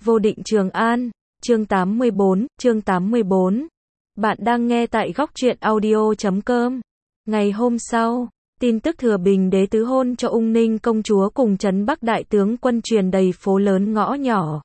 Vô định Trường An, chương 84. Bạn đang nghe tại góc truyện audio.com. Ngày hôm sau, tin tức Thừa Bình Đế tứ hôn cho Ung Ninh công chúa cùng trấn Bắc đại tướng quân truyền đầy phố lớn ngõ nhỏ.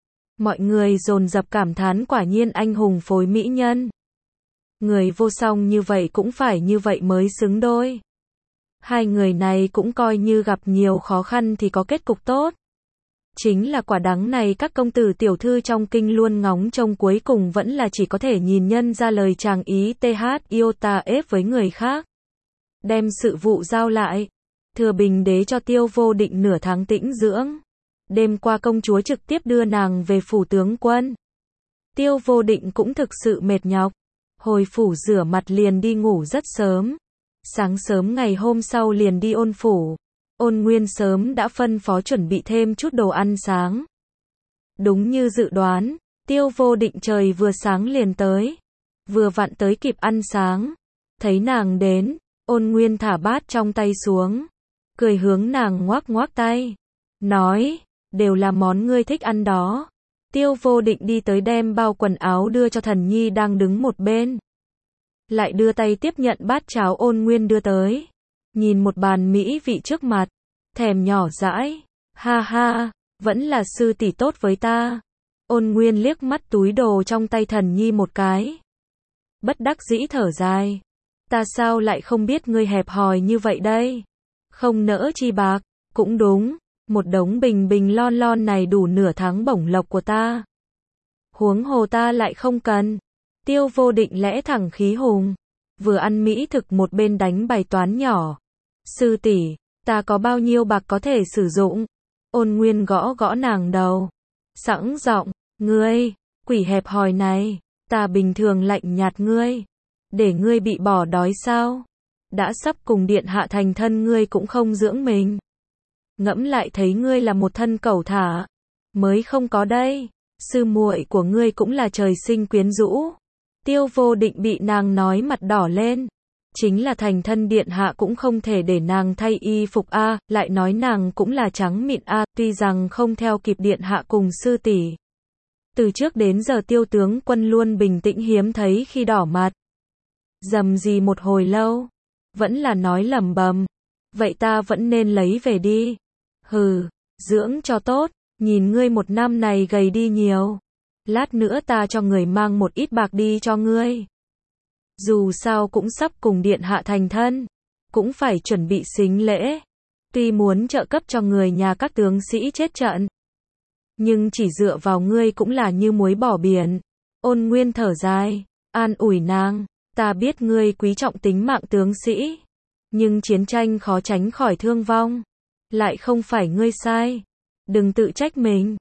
Mọi người dồn dập cảm thán quả nhiên anh hùng phối mỹ nhân. Người vô song như vậy cũng phải như vậy mới xứng đôi. Hai người này cũng coi như gặp nhiều khó khăn thì có kết cục tốt. Chính là quả đắng này các công tử tiểu thư trong kinh luôn ngóng trông cuối cùng vẫn là chỉ có thể nhìn nhân ra lời chàng ý iota ép với người khác. Đem sự vụ giao lại. Thừa Bình Đế cho Tiêu Vô Định nửa tháng tĩnh dưỡng. Đêm qua công chúa trực tiếp đưa nàng về phủ tướng quân. Tiêu Vô Định cũng thực sự mệt nhọc. Hồi phủ rửa mặt liền đi ngủ rất sớm. Sáng sớm ngày hôm sau liền đi Ôn phủ. Ôn Nguyên sớm đã phân phó chuẩn bị thêm chút đồ ăn sáng. Đúng như dự đoán, Tiêu Vô Định trời vừa sáng liền tới. Vừa vặn tới kịp ăn sáng. Thấy nàng đến, Ôn Nguyên thả bát trong tay xuống. Cười hướng nàng ngoác ngoác tay. Nói, đều là món ngươi thích ăn đó. Tiêu Vô Định đi tới đem bao quần áo đưa cho Thần Nhi đang đứng một bên. Lại đưa tay tiếp nhận bát cháo Ôn Nguyên đưa tới. Nhìn một bàn mỹ vị trước mặt. Thèm nhỏ dãi. Ha ha, vẫn là sư tỷ tốt với ta. Ôn Nguyên liếc mắt túi đồ trong tay Thần Nhi một cái. Bất đắc dĩ thở dài. Ta sao lại không biết ngươi hẹp hòi như vậy đây. Không nỡ chi bạc. Cũng đúng. Một đống bình bình lon lon này đủ nửa tháng bổng lộc của ta. Huống hồ ta lại không cần. Tiêu Vô Định lẽ thẳng khí hùng. Vừa ăn mỹ thực một bên đánh bài toán nhỏ. Sư tỷ, ta có bao nhiêu bạc có thể sử dụng? Ôn Nguyên gõ gõ nàng đầu. Sẵn giọng, ngươi, quỷ hẹp hòi này, ta bình thường lạnh nhạt ngươi. Để ngươi bị bỏ đói sao? Đã sắp cùng điện hạ thành thân ngươi cũng không dưỡng mình. Ngẫm lại thấy ngươi là một thân cẩu thả. Mới không có đây. Sư muội của ngươi cũng là trời sinh quyến rũ. Tiêu Vô Định bị nàng nói mặt đỏ lên. Chính là thành thân điện hạ cũng không thể để nàng thay y phục a, lại nói nàng cũng là trắng mịn a, tuy rằng không theo kịp điện hạ cùng sư tỷ. Từ trước đến giờ Tiêu tướng quân luôn bình tĩnh hiếm thấy khi đỏ mặt. Dầm gì một hồi lâu, vẫn là nói lẩm bẩm, vậy ta vẫn nên lấy về đi. Hừ, dưỡng cho tốt, nhìn ngươi một năm này gầy đi nhiều. Lát nữa ta cho người mang một ít bạc đi cho ngươi. Dù sao cũng sắp cùng điện hạ thành thân, cũng phải chuẩn bị sính lễ. Tuy muốn trợ cấp cho người nhà các tướng sĩ chết trận, nhưng chỉ dựa vào ngươi cũng là như muối bỏ biển. Ôn Nguyên thở dài, an ủi nàng, ta biết ngươi quý trọng tính mạng tướng sĩ, nhưng chiến tranh khó tránh khỏi thương vong. Lại không phải ngươi sai. Đừng tự trách mình.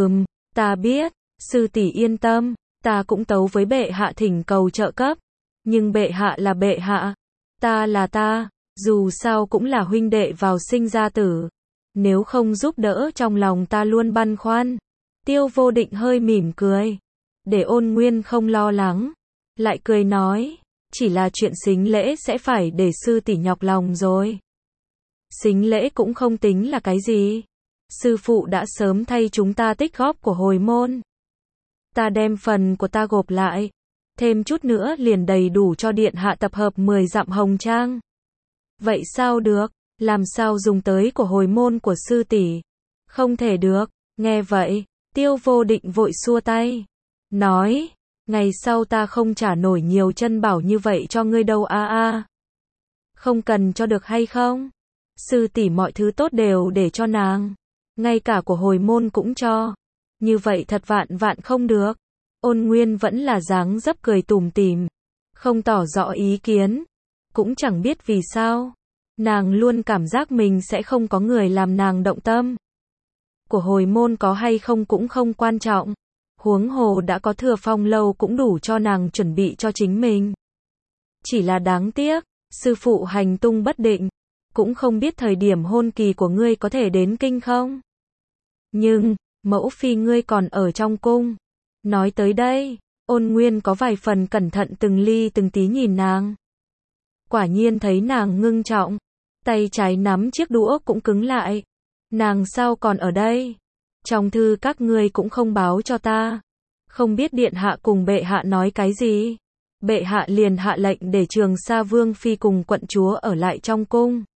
Ta biết, sư tỷ yên tâm, ta cũng tấu với bệ hạ thỉnh cầu trợ cấp. Nhưng bệ hạ là bệ hạ, ta là ta, dù sao cũng là huynh đệ vào sinh ra tử. Nếu không giúp đỡ trong lòng ta luôn băn khoăn. Tiêu Vô Định hơi mỉm cười, để Ôn Nguyên không lo lắng. Lại cười nói, chỉ là chuyện sính lễ sẽ phải để sư tỷ nhọc lòng rồi. Sính lễ cũng không tính là cái gì. Sư phụ đã sớm thay chúng ta tích góp của hồi môn. Ta đem phần của ta gộp lại. Thêm chút nữa liền đầy đủ cho điện hạ tập hợp 10 dặm hồng trang. Vậy sao được? Làm sao dùng tới của hồi môn của sư tỷ? Không thể được. Nghe vậy, Tiêu Vô Định vội xua tay. Nói, ngày sau ta không trả nổi nhiều chân bảo như vậy cho ngươi đâu a. Không cần cho được hay không? Sư tỷ mọi thứ tốt đều để cho nàng. Ngay cả của hồi môn cũng cho. Như vậy thật vạn vạn không được. Ôn Nguyên vẫn là dáng dấp cười tủm tỉm, không tỏ rõ ý kiến. Cũng chẳng biết vì sao. Nàng luôn cảm giác mình sẽ không có người làm nàng động tâm. Của hồi môn có hay không cũng không quan trọng. Huống hồ đã có Thừa Phong lâu cũng đủ cho nàng chuẩn bị cho chính mình. Chỉ là đáng tiếc, sư phụ hành tung bất định. Cũng không biết thời điểm hôn kỳ của ngươi có thể đến kinh không? Nhưng, mẫu phi ngươi còn ở trong cung. Nói tới đây, Ôn Nguyên có vài phần cẩn thận từng ly từng tí nhìn nàng. Quả nhiên thấy nàng ngưng trọng. Tay trái nắm chiếc đũa cũng cứng lại. Nàng sao còn ở đây? Trong thư các ngươi cũng không báo cho ta. Không biết điện hạ cùng bệ hạ nói cái gì? Bệ hạ liền hạ lệnh để Trường Sa Vương Phi cùng quận chúa ở lại trong cung.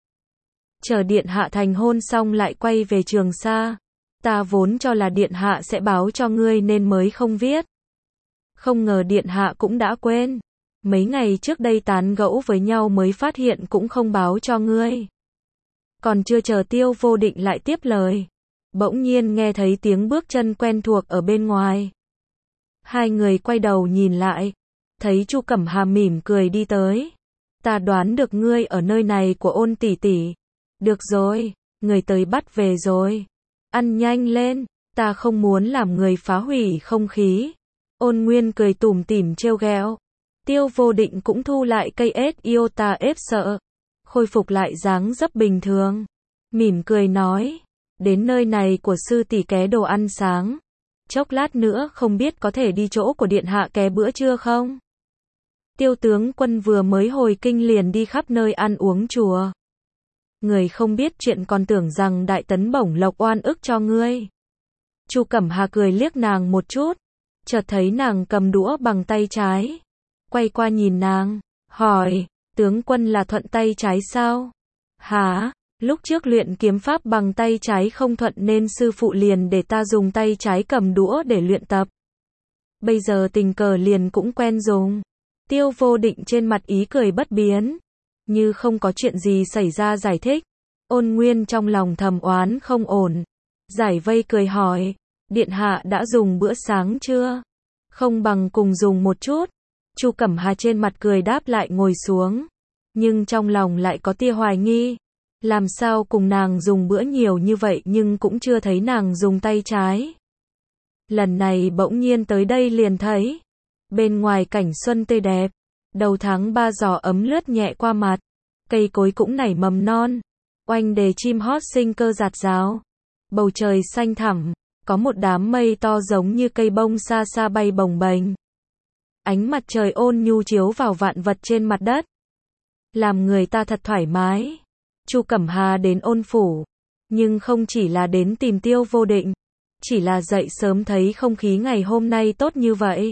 Chờ điện hạ thành hôn xong lại quay về Trường Sa. Ta vốn cho là điện hạ sẽ báo cho ngươi nên mới không viết. Không ngờ điện hạ cũng đã quên. Mấy ngày trước đây tán gẫu với nhau mới phát hiện cũng không báo cho ngươi. Còn chưa chờ Tiêu Vô Định lại tiếp lời. Bỗng nhiên nghe thấy tiếng bước chân quen thuộc ở bên ngoài. Hai người quay đầu nhìn lại. Thấy Chu Cẩm Hà mỉm cười đi tới. Ta đoán được ngươi ở nơi này của Ôn tỷ tỷ. Được rồi, người tới bắt về rồi. Ăn nhanh lên, ta không muốn làm người phá hủy không khí. Ôn Nguyên cười tủm tỉm trêu ghẹo. Tiêu Vô Định cũng thu lại cây ếch iota ép sợ. Khôi phục lại dáng dấp bình thường. Mỉm cười nói. Đến nơi này của sư tỷ ké đồ ăn sáng. Chốc lát nữa không biết có thể đi chỗ của điện hạ ké bữa trưa không? Tiêu tướng quân vừa mới hồi kinh liền đi khắp nơi ăn uống chùa. Người không biết chuyện còn tưởng rằng Đại Tấn bổng lộc oan ức cho ngươi. Chu Cẩm Hà cười liếc nàng một chút. Chợt thấy nàng cầm đũa bằng tay trái. Quay qua nhìn nàng. Hỏi, tướng quân là thuận tay trái sao? Hả? Lúc trước luyện kiếm pháp bằng tay trái không thuận nên sư phụ liền để ta dùng tay trái cầm đũa để luyện tập. Bây giờ tình cờ liền cũng quen dùng. Tiêu Vô Định trên mặt ý cười bất biến. Như không có chuyện gì xảy ra giải thích. Ôn Nguyên trong lòng thầm oán không ổn. Giải vây cười hỏi. Điện hạ đã dùng bữa sáng chưa? Không bằng cùng dùng một chút. Chu Cẩm Hà trên mặt cười đáp lại ngồi xuống. Nhưng trong lòng lại có tia hoài nghi. Làm sao cùng nàng dùng bữa nhiều như vậy nhưng cũng chưa thấy nàng dùng tay trái. Lần này bỗng nhiên tới đây liền thấy. Bên ngoài cảnh xuân tươi đẹp. Đầu tháng 3 gió ấm lướt nhẹ qua mặt. Cây cối cũng nảy mầm non. Oanh đề chim hót sinh cơ rạt rào. Bầu trời xanh thẳm. Có một đám mây to giống như cây bông xa xa bay bồng bềnh. Ánh mặt trời ôn nhu chiếu vào vạn vật trên mặt đất. Làm người ta thật thoải mái. Chu Cẩm Hà đến Ôn phủ. Nhưng không chỉ là đến tìm Tiêu Vô Định. Chỉ là dậy sớm thấy không khí ngày hôm nay tốt như vậy.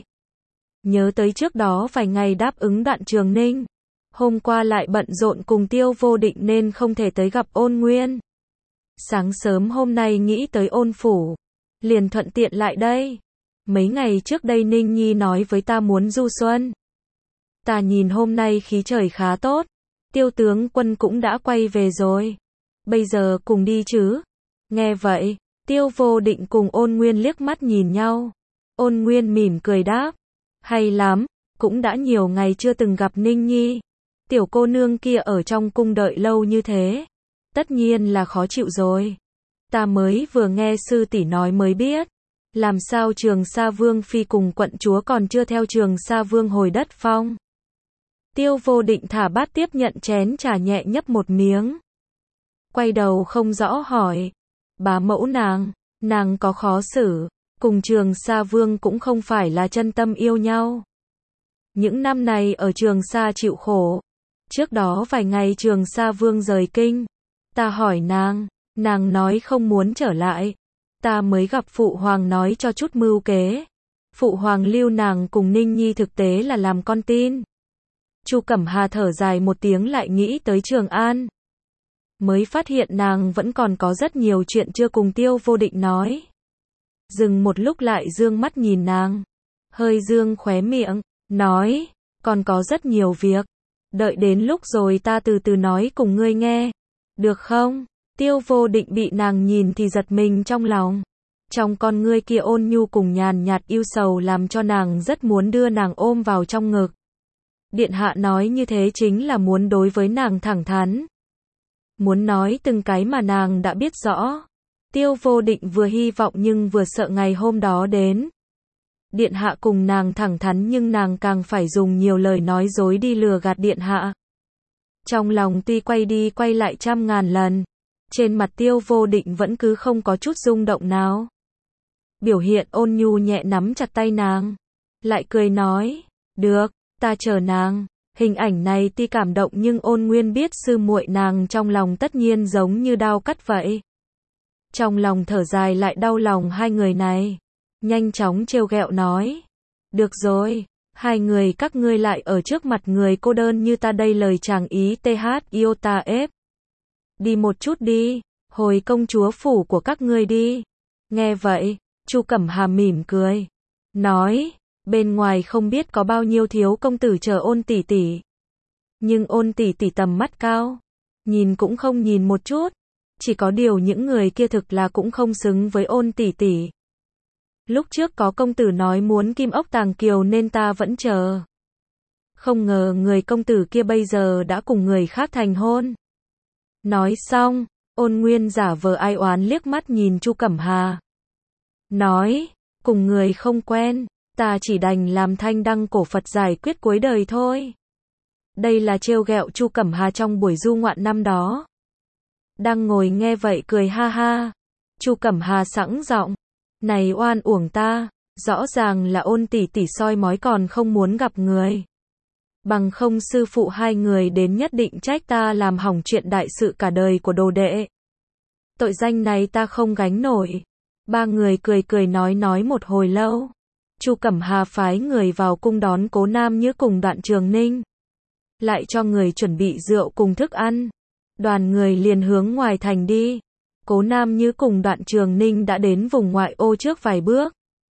Nhớ tới trước đó vài ngày đáp ứng Đoạn Trường Ninh. Hôm qua lại bận rộn cùng Tiêu Vô Định nên không thể tới gặp Ôn Nguyên. Sáng sớm hôm nay nghĩ tới Ôn phủ. Liền thuận tiện lại đây. Mấy ngày trước đây Ninh Nhi nói với ta muốn du xuân. Ta nhìn hôm nay khí trời khá tốt. Tiêu tướng quân cũng đã quay về rồi. Bây giờ cùng đi chứ? Nghe vậy, Tiêu Vô Định cùng Ôn Nguyên liếc mắt nhìn nhau. Ôn Nguyên mỉm cười đáp. Hay lắm, cũng đã nhiều ngày chưa từng gặp Ninh Nhi. Tiểu cô nương kia ở trong cung đợi lâu như thế. Tất nhiên là khó chịu rồi. Ta mới vừa nghe sư tỷ nói mới biết. Làm sao Trường Sa Vương Phi cùng quận chúa còn chưa theo Trường Sa Vương hồi đất phong. Tiêu Vô Định thả bát tiếp nhận chén trà nhẹ nhấp một miếng. Quay đầu không rõ hỏi. Bá mẫu nàng có khó xử. Cùng Trường Sa Vương cũng không phải là chân tâm yêu nhau. Những năm này ở Trường Sa chịu khổ. Trước đó vài ngày Trường Sa Vương rời kinh. Ta hỏi nàng nói không muốn trở lại. Ta mới gặp Phụ Hoàng nói cho chút mưu kế. Phụ Hoàng lưu nàng cùng Ninh Nhi thực tế là làm con tin. Chu Cẩm Hà thở dài một tiếng lại nghĩ tới Trường An. Mới phát hiện nàng vẫn còn có rất nhiều chuyện chưa cùng Tiêu Vô Định nói. Dừng một lúc lại dương mắt nhìn nàng. Hơi dương khóe miệng, nói, còn có rất nhiều việc. Đợi đến lúc rồi ta từ từ nói cùng ngươi nghe. Được không? Tiêu Vô Định bị nàng nhìn thì giật mình trong lòng. Trong con ngươi kia ôn nhu cùng nhàn nhạt yêu sầu làm cho nàng rất muốn đưa nàng ôm vào trong ngực. Điện hạ nói như thế chính là muốn đối với nàng thẳng thắn. Muốn nói từng cái mà nàng đã biết rõ. Tiêu Vô Định vừa hy vọng nhưng vừa sợ ngày hôm đó đến. Điện hạ cùng nàng thẳng thắn nhưng nàng càng phải dùng nhiều lời nói dối đi lừa gạt điện hạ. Trong lòng tuy quay đi quay lại trăm ngàn lần. Trên mặt Tiêu Vô Định vẫn cứ không có chút rung động nào. Biểu hiện ôn nhu nhẹ nắm chặt tay nàng. Lại cười nói, được, ta chờ nàng. Hình ảnh này tuy cảm động nhưng Ôn Nguyên biết sư muội nàng trong lòng tất nhiên giống như đao cắt vậy. Trong lòng thở dài lại đau lòng hai người này. Nhanh chóng trêu ghẹo nói. Được rồi, hai người các ngươi lại ở trước mặt người cô đơn như ta đây lời chàng ý TH yêu ta ép. Đi một chút đi, hồi công chúa phủ của các ngươi đi. Nghe vậy, Chu Cẩm Hà mỉm cười. Nói, bên ngoài không biết có bao nhiêu thiếu công tử chờ Ôn tỷ tỷ. Nhưng Ôn tỷ tỷ tầm mắt cao. Nhìn cũng không nhìn một chút. Chỉ có điều những người kia thực là cũng không xứng với Ôn tỷ tỷ. Lúc trước có công tử nói muốn kim ốc tàng kiều nên ta vẫn chờ. Không ngờ người công tử kia bây giờ đã cùng người khác thành hôn. Nói xong, Ôn Nguyên giả vờ ai oán liếc mắt nhìn Chu Cẩm Hà. Nói, cùng người không quen, ta chỉ đành làm thanh đăng cổ Phật giải quyết cuối đời thôi. Đây là trêu ghẹo Chu Cẩm Hà trong buổi du ngoạn năm đó. Đang ngồi nghe vậy cười ha ha. Chu Cẩm Hà sẵn giọng. Này oan uổng ta, rõ ràng là Ôn tỷ tỷ soi mói còn không muốn gặp người. Bằng không sư phụ hai người đến nhất định trách ta làm hỏng chuyện đại sự cả đời của đồ đệ. Tội danh này ta không gánh nổi. Ba người cười cười nói một hồi lâu. Chu Cẩm Hà phái người vào cung đón Cố Nam Nhữ cùng Đoạn Trường Ninh. Lại cho người chuẩn bị rượu cùng thức ăn. Đoàn người liền hướng ngoài thành đi. Cố Nam Nhữ cùng Đoạn Trường Ninh đã đến vùng ngoại ô trước vài bước.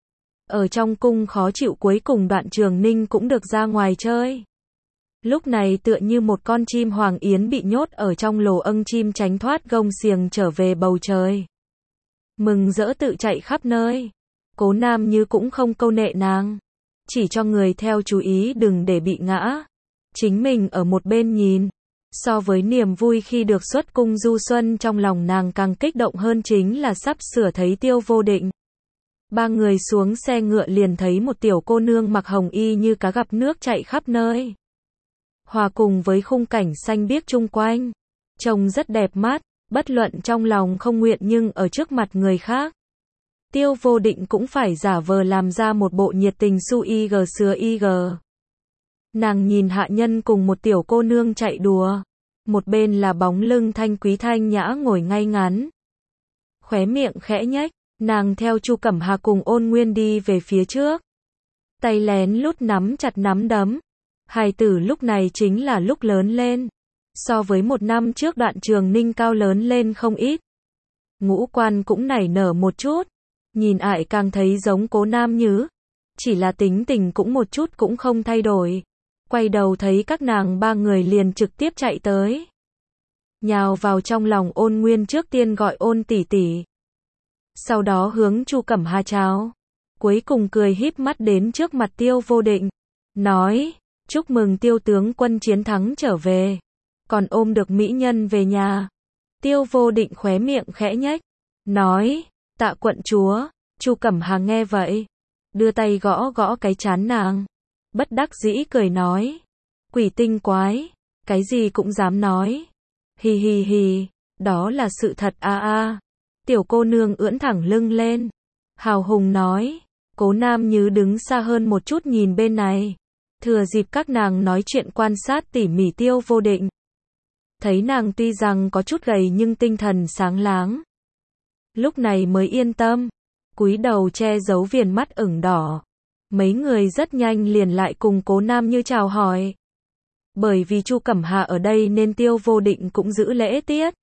Ở trong cung khó chịu cuối cùng Đoạn Trường Ninh cũng được ra ngoài chơi. Lúc này tựa như một con chim hoàng yến bị nhốt ở trong lồ âng chim tránh thoát gông xiềng trở về bầu trời. Mừng rỡ tự chạy khắp nơi. Cố Nam Như cũng không câu nệ nàng. Chỉ cho người theo chú ý đừng để bị ngã. Chính mình ở một bên nhìn. So với niềm vui khi được xuất cung du xuân trong lòng nàng càng kích động hơn chính là sắp sửa thấy Tiêu Vô Định. Ba người xuống xe ngựa liền thấy một tiểu cô nương mặc hồng y như cá gặp nước chạy khắp nơi. Hòa cùng với khung cảnh xanh biếc chung quanh. Trông rất đẹp mắt, bất luận trong lòng không nguyện nhưng ở trước mặt người khác. Tiêu Vô Định cũng phải giả vờ làm ra một bộ nhiệt tình su ig sứa ig. Nàng nhìn hạ nhân cùng một tiểu cô nương chạy đùa. Một bên là bóng lưng thanh quý thanh nhã ngồi ngay ngắn. Khóe miệng khẽ nhếch, nàng theo Chu Cẩm Hà cùng Ôn Nguyên đi về phía trước. Tay lén lút nắm chặt nắm đấm. Hài tử lúc này chính là lúc lớn lên. So với một năm trước Đoạn Trường Ninh cao lớn lên không ít. Ngũ quan cũng nảy nở một chút. Nhìn ải càng thấy giống Cố Nam Nhứ. Chỉ là tính tình cũng một chút cũng không thay đổi. Quay đầu thấy các nàng ba người liền trực tiếp chạy tới. Nhào vào trong lòng Ôn Nguyên trước tiên gọi Ôn tỷ tỷ. Sau đó hướng Chu Cẩm Hà chào. Cuối cùng cười híp mắt đến trước mặt Tiêu Vô Định. Nói, chúc mừng Tiêu tướng quân chiến thắng trở về. Còn ôm được mỹ nhân về nhà. Tiêu Vô Định khóe miệng khẽ nhếch. Nói, tạ quận chúa. Chu Cẩm Hà nghe vậy. Đưa tay gõ gõ cái trán nàng. Bất đắc dĩ cười nói. Quỷ tinh quái. Cái gì cũng dám nói. Hì hì hì. Đó là sự thật a a. Tiểu cô nương ưỡn thẳng lưng lên. Hào hùng nói. Cố Nam Nhứ đứng xa hơn một chút nhìn bên này. Thừa dịp các nàng nói chuyện quan sát tỉ mỉ Tiêu Vô Định. Thấy nàng tuy rằng có chút gầy nhưng tinh thần sáng láng. Lúc này mới yên tâm. Cúi đầu che giấu viền mắt ửng đỏ. Mấy người rất nhanh liền lại cùng Cố Nam Như chào hỏi. Bởi vì Chu Cẩm Hà ở đây nên Tiêu Vô Định cũng giữ lễ tiết.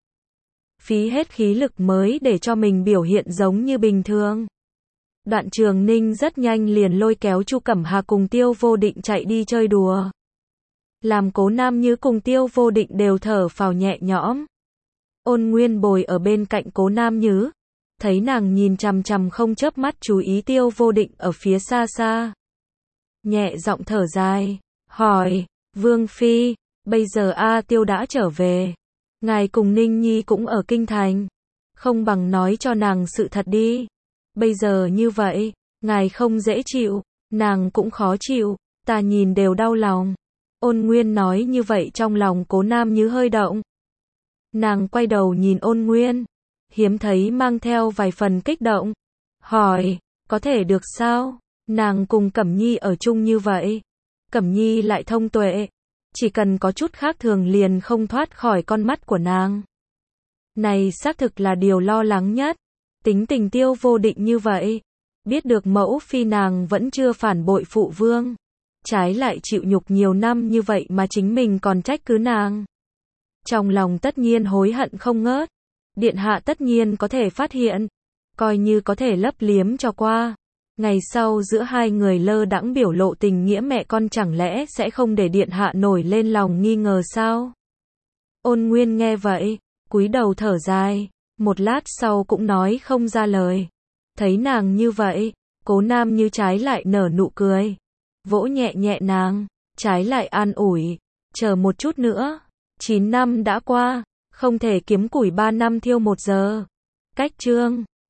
Phí hết khí lực mới để cho mình biểu hiện giống như bình thường. Đoạn Trường Ninh rất nhanh liền lôi kéo Chu Cẩm Hà cùng Tiêu Vô Định chạy đi chơi đùa. Làm Cố Nam Như cùng Tiêu Vô Định đều thở phào nhẹ nhõm. Ôn Nguyên bồi ở bên cạnh Cố Nam Như. Thấy nàng nhìn chằm chằm không chớp mắt chú ý Tiêu Vô Định ở phía xa xa. Nhẹ giọng thở dài, hỏi, Vương Phi, bây giờ Tiêu đã trở về. Ngài cùng Ninh Nhi cũng ở kinh thành. Không bằng nói cho nàng sự thật đi. Bây giờ như vậy, ngài không dễ chịu, nàng cũng khó chịu, ta nhìn đều đau lòng. Ôn Nguyên nói như vậy trong lòng Cố Nam Như hơi động. Nàng quay đầu nhìn Ôn Nguyên. Hiếm thấy mang theo vài phần kích động. Hỏi, có thể được sao? Nàng cùng Cẩm Nhi ở chung như vậy. Cẩm Nhi lại thông tuệ. Chỉ cần có chút khác thường liền không thoát khỏi con mắt của nàng. Này xác thực là điều lo lắng nhất. tính tình Tiêu Vô Định như vậy. Biết được mẫu phi nàng vẫn chưa phản bội phụ vương. Trái lại chịu nhục nhiều năm như vậy mà chính mình còn trách cứ nàng. Trong lòng tất nhiên hối hận không ngớt. Điện hạ tất nhiên có thể phát hiện. Coi như có thể lấp liếm cho qua. Ngày sau giữa hai người lơ đãng biểu lộ tình nghĩa mẹ con chẳng lẽ sẽ không để điện hạ nổi lên lòng nghi ngờ sao? Ôn Nguyên nghe vậy, cúi đầu thở dài, một lát sau cũng nói không ra lời. Thấy nàng như vậy, Cố Nam Như trái lại nở nụ cười, vỗ nhẹ nhẹ nàng, trái lại an ủi, chờ một chút nữa, 9 năm đã qua, không thể kiếm củi 3 năm thiêu 1 giờ. Cách chương